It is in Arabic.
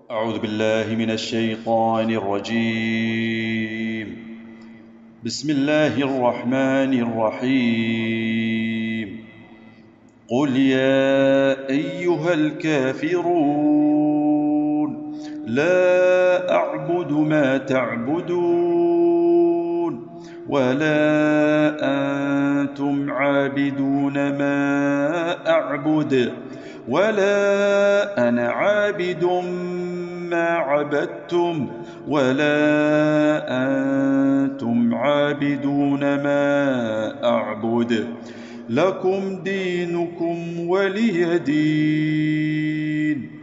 أعوذ بالله من الشيطان الرجيم. بسم الله الرحمن الرحيم. قل يا أيها الكافرون لا أعبد ما تعبدون ولا أنتم عابدون ما أعبد ولا أنا عابد ما عبدتم ولا أنتم عابدون ما أعبد لكم دينكم ولي دين.